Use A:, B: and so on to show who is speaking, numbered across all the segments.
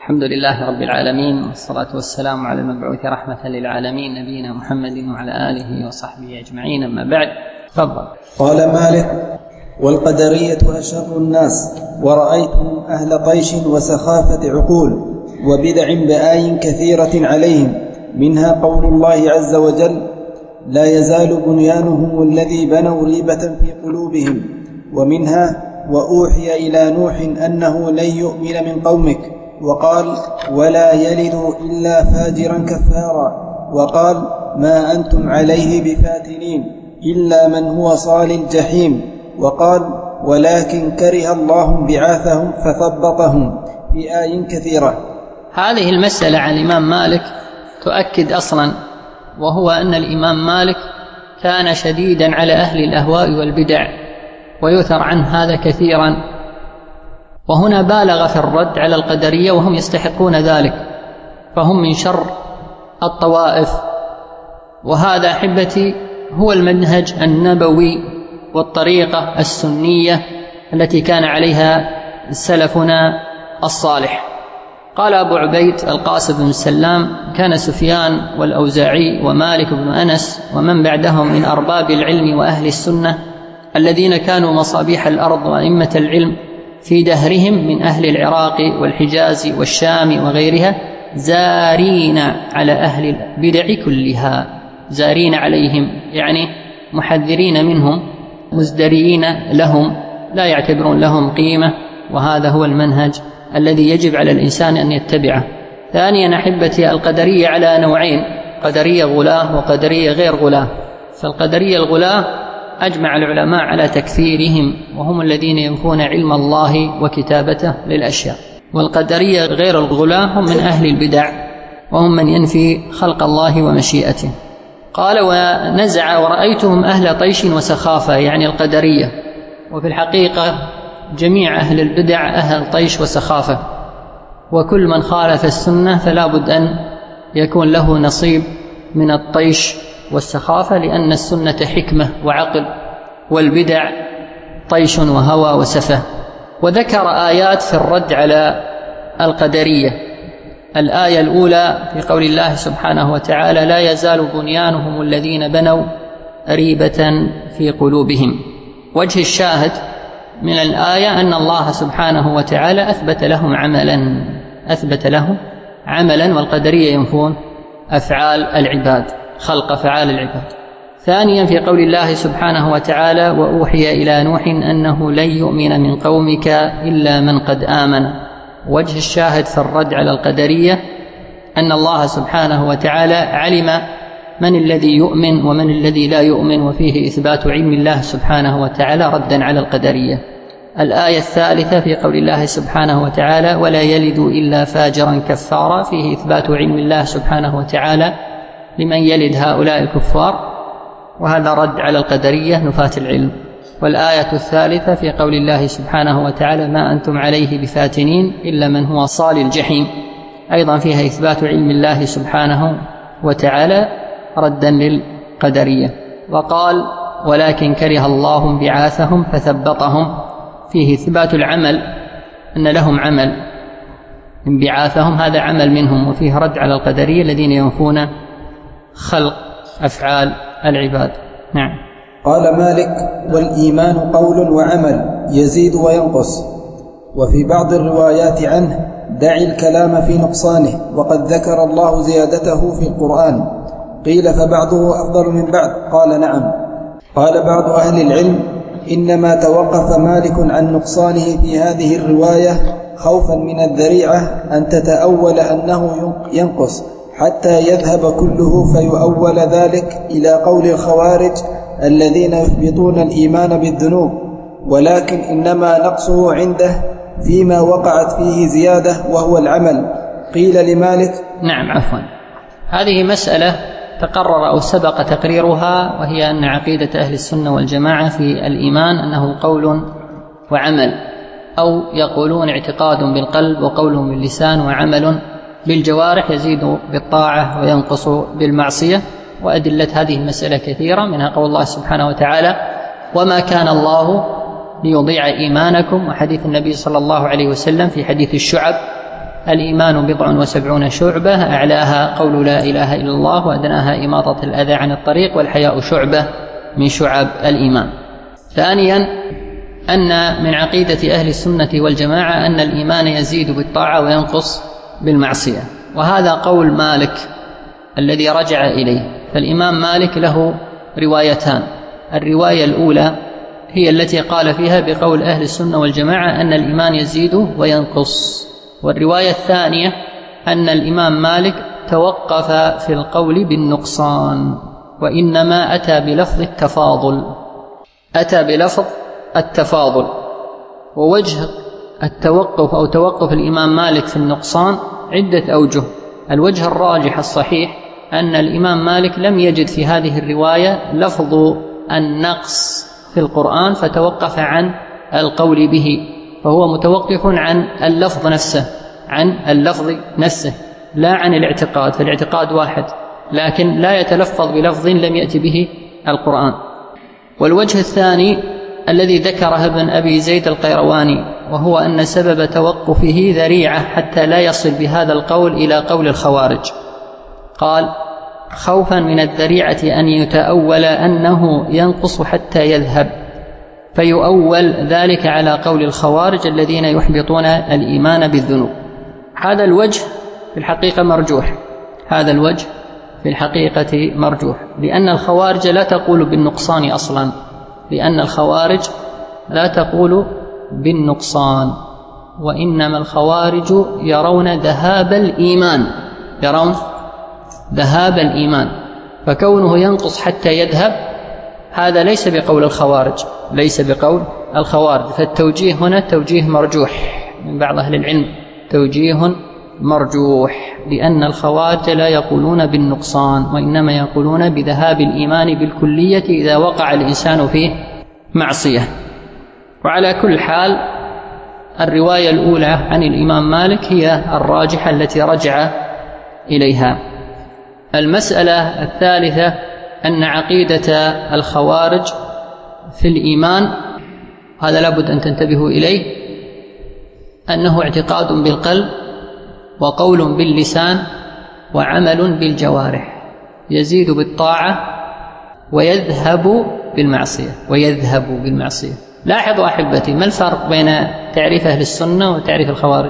A: الحمد لله رب العالمين، والصلاة والسلام على المبعوث رحمة للعالمين نبينا محمد وعلى آله وصحبه أجمعين، أما بعد. تفضل.
B: قال مالك: والقدرية أشر الناس، ورأيتهم أهل طيش وسخافة عقول وبدع بآي كثيرة عليهم، منها قول الله عز وجل: لا يزال بنيانهم الذي بنوا ريبة في قلوبهم، ومنها: وأوحي إلى نوح أنه لن يؤمن من قومك، وقال: ولا يلد إلا فاجرا كفارا، وقال: ما أنتم عليه بفاتنين إلا من هو صال الجحيم، وقال: ولكن كره الله بعاثهم فثبطهم، في آي كثيرة.
A: هذه المسألة عن الإمام مالك تؤكد أصلا، وهو أن الإمام مالك كان شديدا على أهل الأهواء والبدع، ويثر عنه هذا كثيرا، وهنا بالغ في الرد على القدرية وهم يستحقون ذلك، فهم من شر الطوائف. وهذا أحبتي هو المنهج النبوي والطريقة السنية التي كان عليها سلفنا الصالح. قال أبو عبيد القاسم بن سلام: كان سفيان والأوزاعي ومالك بن أنس ومن بعدهم من أرباب العلم وأهل السنة الذين كانوا مصابيح الأرض وأئمة العلم في دهرهم من أهل العراق والحجاز والشام وغيرها، زارين على أهل البدع كلها، زارين عليهم يعني محذرين منهم، مزدريين لهم، لا يعتبرون لهم قيمة. وهذا هو المنهج الذي يجب على الإنسان أن يتبعه. ثانيا أحبتي، القدرية على نوعين: قدرية غلاة وقدرية غير غلاة. فالقدرية الغلاة أجمع العلماء على تكفيرهم، وهم الذين ينفون علم الله وكتابته للأشياء. والقدرية غير الغلاة هم من أهل البدع، وهم من ينفي خلق الله ومشيئته. قال: ونزع ورأيتهم أهل طيش وسخافة، يعني القدرية. وفي الحقيقة جميع أهل البدع أهل طيش وسخافة، وكل من خالف السنة فلا بد أن يكون له نصيب من الطيش والسخافة، لأن السنة حكمة وعقل، والبدع طيش وهوى وسفة. وذكر آيات في الرد على القدرية. الآية الأولى في قول الله سبحانه وتعالى: لا يزال بنيانهم الذين بنوا ريبة في قلوبهم. وجه الشاهد من الآية أن الله سبحانه وتعالى أثبت لهم عملا، والقدرية ينفون أفعال العباد، خلق أفعال العباد. ثانيا في قول الله سبحانه وتعالى: وأوحي إلى نوح أنه لن يؤمن من قومك إلا من قد آمن. وجه الشاهد في الرد على القدرية أن الله سبحانه وتعالى علم من الذي يؤمن ومن الذي لا يؤمن، وفيه إثبات علم الله سبحانه وتعالى ردا على القدرية. الآية الثالثة في قول الله سبحانه وتعالى: ولا يلد إلا فاجرا كفارا، فيه إثبات علم الله سبحانه وتعالى لمن يلد هؤلاء الكفار، وهذا رد على القدرية نفاة العلم. والآية الثالثة في قول الله سبحانه وتعالى: ما أنتم عليه بفاتنين إلا من هو صال الجحيم، أيضا فيها إثبات علم الله سبحانه وتعالى ردا للقدرية. وقال: ولكن كره الله بعاثهم فثبطهم، فيه إثبات العمل، أن لهم عمل، انبعاثهم هذا عمل منهم، وفيه رد على القدرية الذين ينفون خلق أفعال العباد. نعم.
B: قال مالك: والإيمان قول وعمل يزيد وينقص. وفي بعض الروايات عنه: دع الكلام في نقصانه، وقد ذكر الله زيادته في القرآن. قيل: فبعضه أفضل من بعض؟ قال: نعم. قال بعض أهل العلم: إنما توقف مالك عن نقصانه في هذه الرواية خوفا من الذريعة أن تتأول أنه ينقص حتى يذهب كله، فيؤول ذلك إلى قول الخوارج الذين يثبتون الإيمان بالذنوب، ولكن إنما نقصه عنده فيما وقعت فيه زيادة وهو العمل. قيل لمالك:
A: نعم، عفوا، هذه مسألة تقرر أو سبق تقريرها، وهي أن عقيدة أهل السنة والجماعة في الإيمان أنه قول وعمل، أو يقولون اعتقاد بالقلب وقول باللسان وعمل بالجوارح، يزيد بالطاعة وينقص بالمعصية. وأدلة هذه المسألة كثيرة، منها قول الله سبحانه وتعالى: وما كان الله ليضيع إيمانكم، وحديث النبي صلى الله عليه وسلم في حديث الشعب الإيمان 77 شعبة، أعلاها قول لا إله إلا الله، وأدناها إماطة الأذى عن الطريق، والحياء شعبة من شعب الإيمان. ثانيا أن من عقيدة أهل السنة والجماعة أن الإيمان يزيد بالطاعة وينقص بالمعصية، وهذا قول مالك الذي رجع إليه. فالإمام مالك له روايتان، الرواية الأولى هي التي قال فيها بقول أهل السنة والجماعة أن الإيمان يزيد وينقص، والرواية الثانية أن الإمام مالك توقف في القول بالنقصان، وإنما أتى بلفظ التفاضل. ووجه التوقف أو توقف الإمام مالك في النقصان عدة أوجه. الوجه الراجح الصحيح أن الإمام مالك لم يجد في هذه الرواية لفظ النقص في القرآن فتوقف عن القول به، فهو متوقف عن اللفظ نفسه لا عن الاعتقاد، فالاعتقاد واحد، لكن لا يتلفظ بلفظ لم يأتي به القرآن. والوجه الثاني الذي ذكره ابن أبي زيد القيرواني، وهو أن سبب توقفه ذريعة حتى لا يصل بهذا القول إلى قول الخوارج. قال: خوفا من الذريعة أن يتأول أنه ينقص حتى يذهب، فيؤول ذلك على قول الخوارج الذين يحبطون الإيمان بالذنوب. هذا الوجه في الحقيقة مرجوح، لأن الخوارج لا تقول بالنقصان أصلا، وإنما الخوارج يرون ذهاب الإيمان، فكونه ينقص حتى يذهب هذا ليس بقول الخوارج، فالتوجيه هنا توجيه مرجوح من بعض أهل العلم، لأن الخوارج لا يقولون بالنقصان، وإنما يقولون بذهاب الإيمان بالكلية إذا وقع الإنسان فيه معصية. وعلى كل حال الرواية الأولى عن الإمام مالك هي الراجحة التي رجع إليها. المسألة الثالثة أن عقيدة الخوارج في الإيمان، هذا لابد أن تنتبهوا إليه، أنه اعتقاد بالقلب وقول باللسان وعمل بالجوارح، يزيد بالطاعة ويذهب بالمعصية. لاحظوا أحبتي، ما الفرق بين تعريف أهل السنة وتعريف الخوارج؟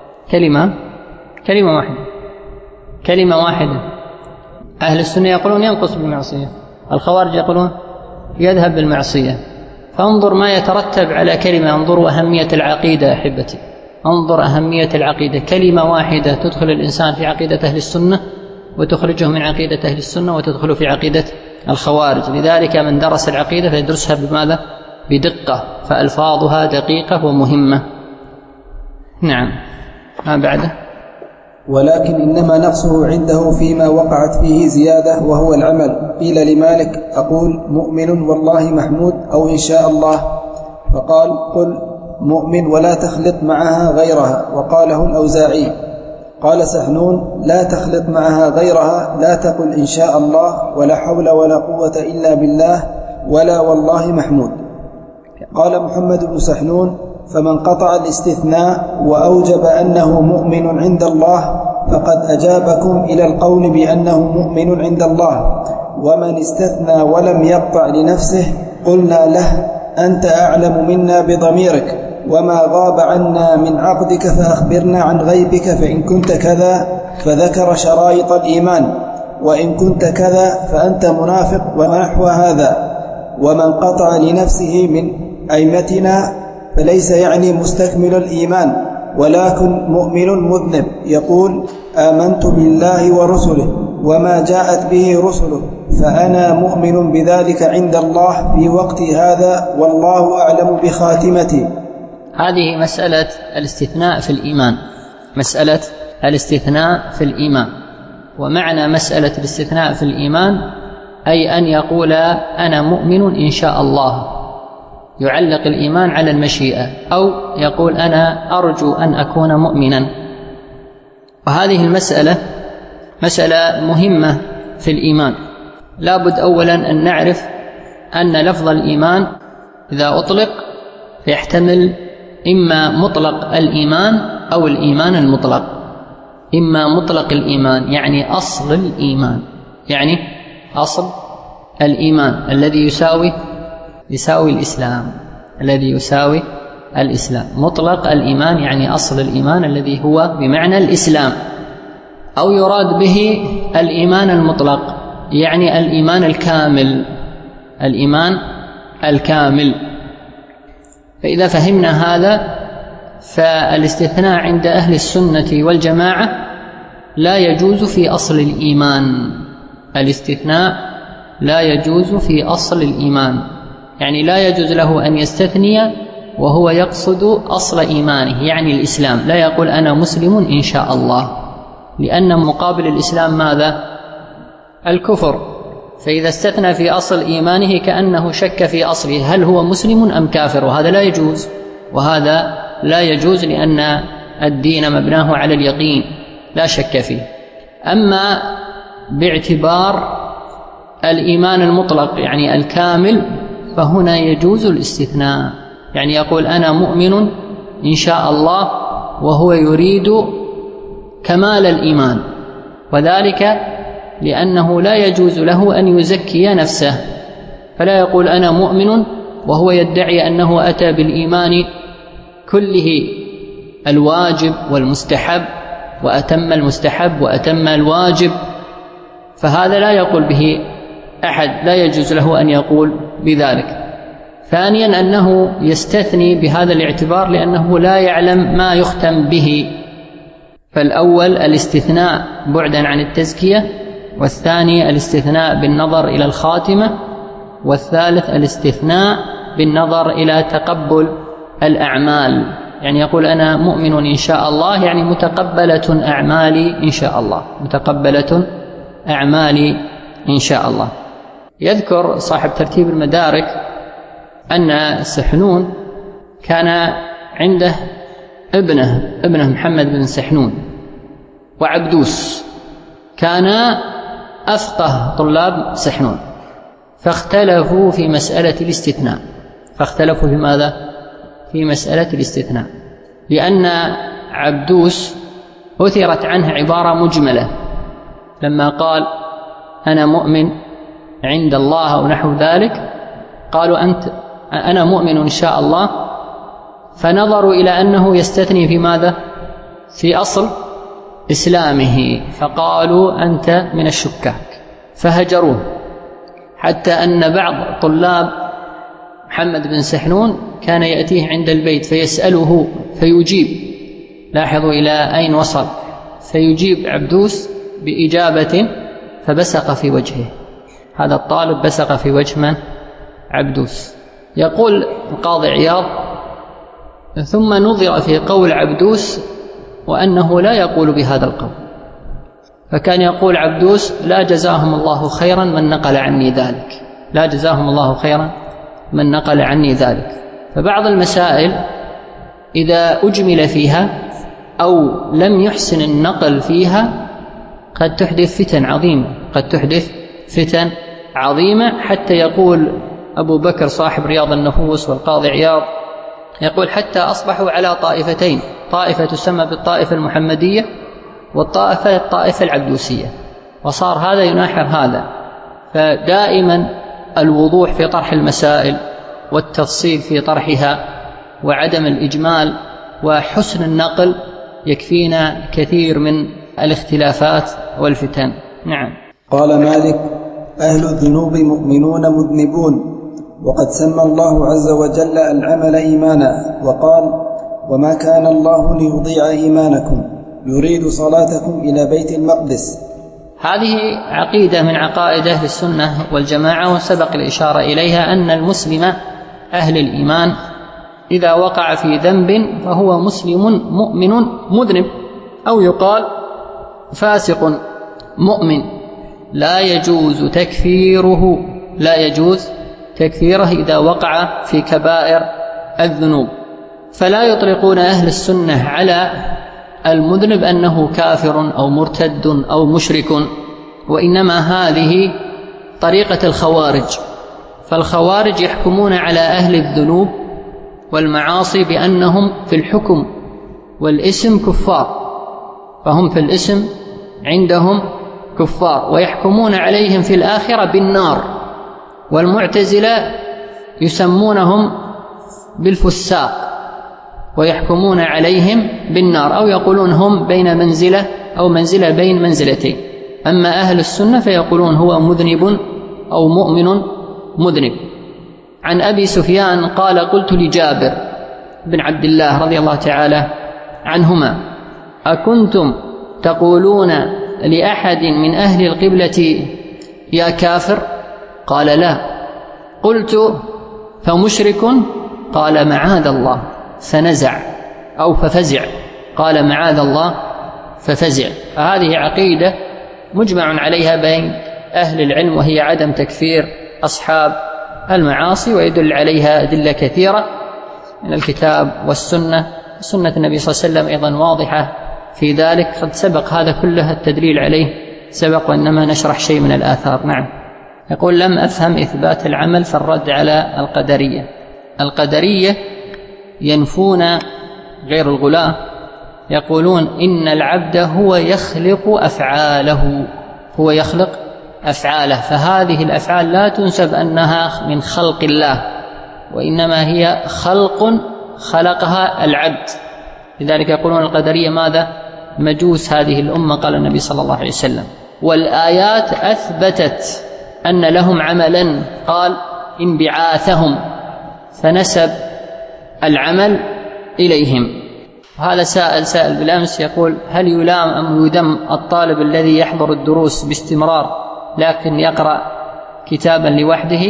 A: كلمة واحدة. أهل السنة يقولون ينقص بالمعصية، الخوارج يقولون يذهب بالمعصية. فانظر ما يترتب على كلمة، انظروا أهمية العقيدة أحبتي، انظر أهمية العقيدة. كلمة واحدة تدخل الإنسان في عقيدة أهل السنة وتخرجه من عقيدة أهل السنة وتدخل في عقيدة الخوارج. لذلك من درس العقيدة فيدرسها بماذا؟ بدقة، فألفاظها دقيقة ومهمة. نعم. ما بعده؟
B: ولكن إنما نقصه عنده فيما وقعت فيه زيادة وهو العمل. قيل لمالك: أقول مؤمن والله محمود أو إن شاء الله، فقال: قل مؤمن ولا تخلط معها غيرها. وقاله الأوزاعي. قال سحنون: لا تخلط معها غيرها، لا تقل إن شاء الله ولا حول ولا قوة إلا بالله ولا والله محمود. قال محمد بن سحنون: فمن قطع الاستثناء وأوجب أنه مؤمن عند الله فقد أجابكم إلى القول بأنه مؤمن عند الله، ومن استثنى ولم يقطع لنفسه قلنا له: أنت أعلم منا بضميرك، وما غاب عنا من عقدك فأخبرنا عن غيبك، فإن كنت كذا فذكر شرائط الإيمان، وإن كنت كذا فأنت منافق ونحو هذا. ومن قطع لنفسه من أئمتنا فليس يعني مستكمل الإيمان، ولكن مؤمن مذنب يقول: آمنت بالله ورسله وما جاءت به رسله، فأنا مؤمن بذلك عند الله في وقت هذا، والله أعلم بخاتمتي.
A: هذه مسألة الاستثناء في الإيمان. ومعنى مسألة الاستثناء في الإيمان أي أن يقول أنا مؤمن إن شاء الله، يعلق الإيمان على المشيئة، أو يقول أنا أرجو أن أكون مؤمنا. وهذه المسألة مسألة مهمة في الإيمان. لابد أولا أن نعرف أن لفظ الإيمان إذا أطلق فيحتمل إما مطلق الإيمان أو الإيمان المطلق. إما مطلق الإيمان يعني أصل الإيمان، يعني أصل الإيمان الذي يساوي الإسلام، الذي يساوي الإسلام. مطلق الإيمان يعني أصل الإيمان الذي هو بمعنى الإسلام، أو يراد به الإيمان المطلق يعني الإيمان الكامل، الإيمان الكامل. فإذا فهمنا هذا فالاستثناء عند أهل السنة والجماعة لا يجوز في أصل الإيمان. الاستثناء لا يجوز في أصل الإيمان، يعني لا يجوز له أن يستثني وهو يقصد أصل إيمانه يعني الإسلام. لا يقول أنا مسلم إن شاء الله، لأن مقابل الإسلام ماذا؟ الكفر. فإذا استثنى في أصل إيمانه كأنه شك في أصله هل هو مسلم أم كافر، وهذا لا يجوز، وهذا لا يجوز لأن الدين مبناه على اليقين لا شك فيه. أما باعتبار الإيمان المطلق يعني الكامل فهنا يجوز الاستثناء، يعني يقول أنا مؤمن إن شاء الله وهو يريد كمال الإيمان، وذلك لأنه لا يجوز له أن يزكي نفسه، فلا يقول أنا مؤمن وهو يدعي أنه أتى بالإيمان كله الواجب والمستحب وأتم المستحب وأتم الواجب، فهذا لا يقول به أحد، لا يجوز له أن يقول بذلك. ثانيا أنه يستثني بهذا الاعتبار لأنه لا يعلم ما يختم به، فالأول الاستثناء بعدا عن التزكية، والثاني الاستثناء بالنظر إلى الخاتمة، والثالث الاستثناء بالنظر إلى تقبل الأعمال، يعني يقول أنا مؤمن إن شاء الله يعني متقبلة أعمالي إن شاء الله، متقبلة أعمالي إن شاء الله. يذكر صاحب ترتيب المدارك أن سحنون كان عنده ابنه محمد بن سحنون وعبدوس، كان أفقه طلاب سحنون، فاختلفوا في مسألة الاستثناء. فاختلفوا في ماذا؟ في مسألة الاستثناء، لأن عبدوس أثرت عنه عبارة مجملة لما قال أنا مؤمن عند الله أو نحو ذلك، قالوا أنا مؤمن إن شاء الله، فنظروا إلى أنه يستثني في ماذا؟ في أصل إسلامه، فقالوا أنت من الشكاك، فهجروه، حتى أن بعض طلاب محمد بن سحنون كان يأتيه عند البيت فيسأله فيجيب، لاحظوا إلى أين وصل، فيجيب عبدوس بإجابة فبسق في وجهه، هذا الطالب بسق في وجه من؟ عبدوس. يقول القاضي عياض ثم نظر في قول عبدوس وأنه لا يقول بهذا القول، فكان يقول عبدوس لا جزاهم الله خيرا من نقل عني ذلك، لا جزاهم الله خيرا من نقل عني ذلك. فبعض المسائل إذا أجمل فيها أو لم يحسن النقل فيها قد تحدث فتن عظيمة، قد تحدث فتن عظيمة، حتى يقول أبو بكر صاحب رياض النفوس والقاضي عياض يقول حتى أصبحوا على طائفتين، طائفة تسمى بالطائفة المحمدية والطائفة العبدوسية، وصار هذا يناحر هذا. فدائما الوضوح في طرح المسائل والتفصيل في طرحها وعدم الإجمال وحسن النقل يكفينا كثير من الاختلافات والفتن. نعم.
B: قال مالك أهل الذنوب مؤمنون مذنبون، وقد سمى الله عز وجل العمل إيمانا، وقال وما كان الله ليضيع إيمانكم يريد صلاتكم إلى بيت المقدس.
A: هذه عقيدة من عقائد أهل السنة والجماعة، وسبق الإشارة إليها أن المسلم أهل الإيمان إذا وقع في ذنب فهو مسلم مؤمن مذنب، أو يقال فاسق مؤمن، لا يجوز تكفيره إذا وقع في كبائر الذنوب. فلا يطلقون أهل السنة على المذنب أنه كافر أو مرتد أو مشرك، وإنما هذه طريقة الخوارج. فالخوارج يحكمون على أهل الذنوب والمعاصي بأنهم في الحكم والاسم كفار، فهم في الاسم عندهم كفار ويحكمون عليهم في الآخرة بالنار. والمعتزلة يسمونهم بالفساق ويحكمون عليهم بالنار، أو يقولون هم بين منزلة أو منزلة بين منزلتين. أما أهل السنة فيقولون هو مذنب أو مؤمن مذنب. عن أبي سفيان قال: قلت لجابر بن عبد الله رضي الله تعالى عنهما: أكنتم تقولون لأحد من أهل القبلة يا كافر؟ قال: لا. قلت: فمشرك؟ قال: معاذ الله. فنزع أو ففزع. قال: معاذ الله ففزع. فهذه عقيدة مجمع عليها بين أهل العلم، وهي عدم تكفير أصحاب المعاصي، ويدل عليها أدلة كثيرة من الكتاب والسنة. سنة النبي صلى الله عليه وسلم أيضا واضحة في ذلك، قد سبق هذا كله التدليل عليه سبق، وإنما نشرح شيء من الآثار. نعم. يقول: لم أفهم إثبات العمل في الرد على القدرية. القدرية ينفون غير الغلاة، يقولون إن العبد هو يخلق أفعاله، هو يخلق أفعاله، فهذه الأفعال لا تنسب أنها من خلق الله، وإنما هي خلق خلقها العبد. لذلك يقولون القدرية ماذا؟ مجوس هذه الأمة، قال النبي صلى الله عليه وسلم. والآيات أثبتت أن لهم عملا، قال: انبعاثهم، فنسب العمل إليهم. وهذا سائل بالأمس يقول: هل يلام أم يذم الطالب الذي يحضر الدروس باستمرار لكن يقرأ كتابا لوحده؟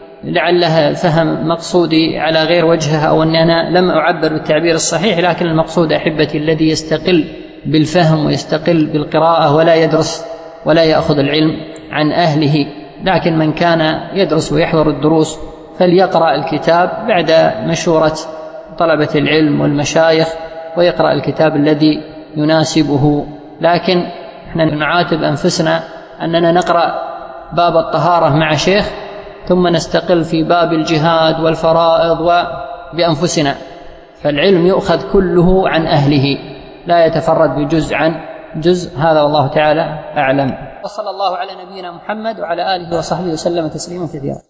A: لعله فهم مقصودي على غير وجهه، أو أن أنا لم أعبر بالتعبير الصحيح، لكن المقصود أحبتي الذي يستقل بالفهم ويستقل بالقراءة ولا يدرس ولا يأخذ العلم عن أهله. لكن من كان يدرس ويحضر الدروس فليقرأ الكتاب بعد مشورة طلبة العلم والمشايخ، ويقرأ الكتاب الذي يناسبه. لكن احنا نعاتب أنفسنا أننا نقرأ باب الطهارة مع شيخ ثم نستقل في باب الجهاد والفرائض وبأنفسنا، فالعلم يؤخذ كله عن أهله، لا يتفرد بجزء عن جزء. هذا والله تعالى أعلم. وصلى الله على نبينا محمد وعلى آله وصحبه وسلم تسليما كثيرا.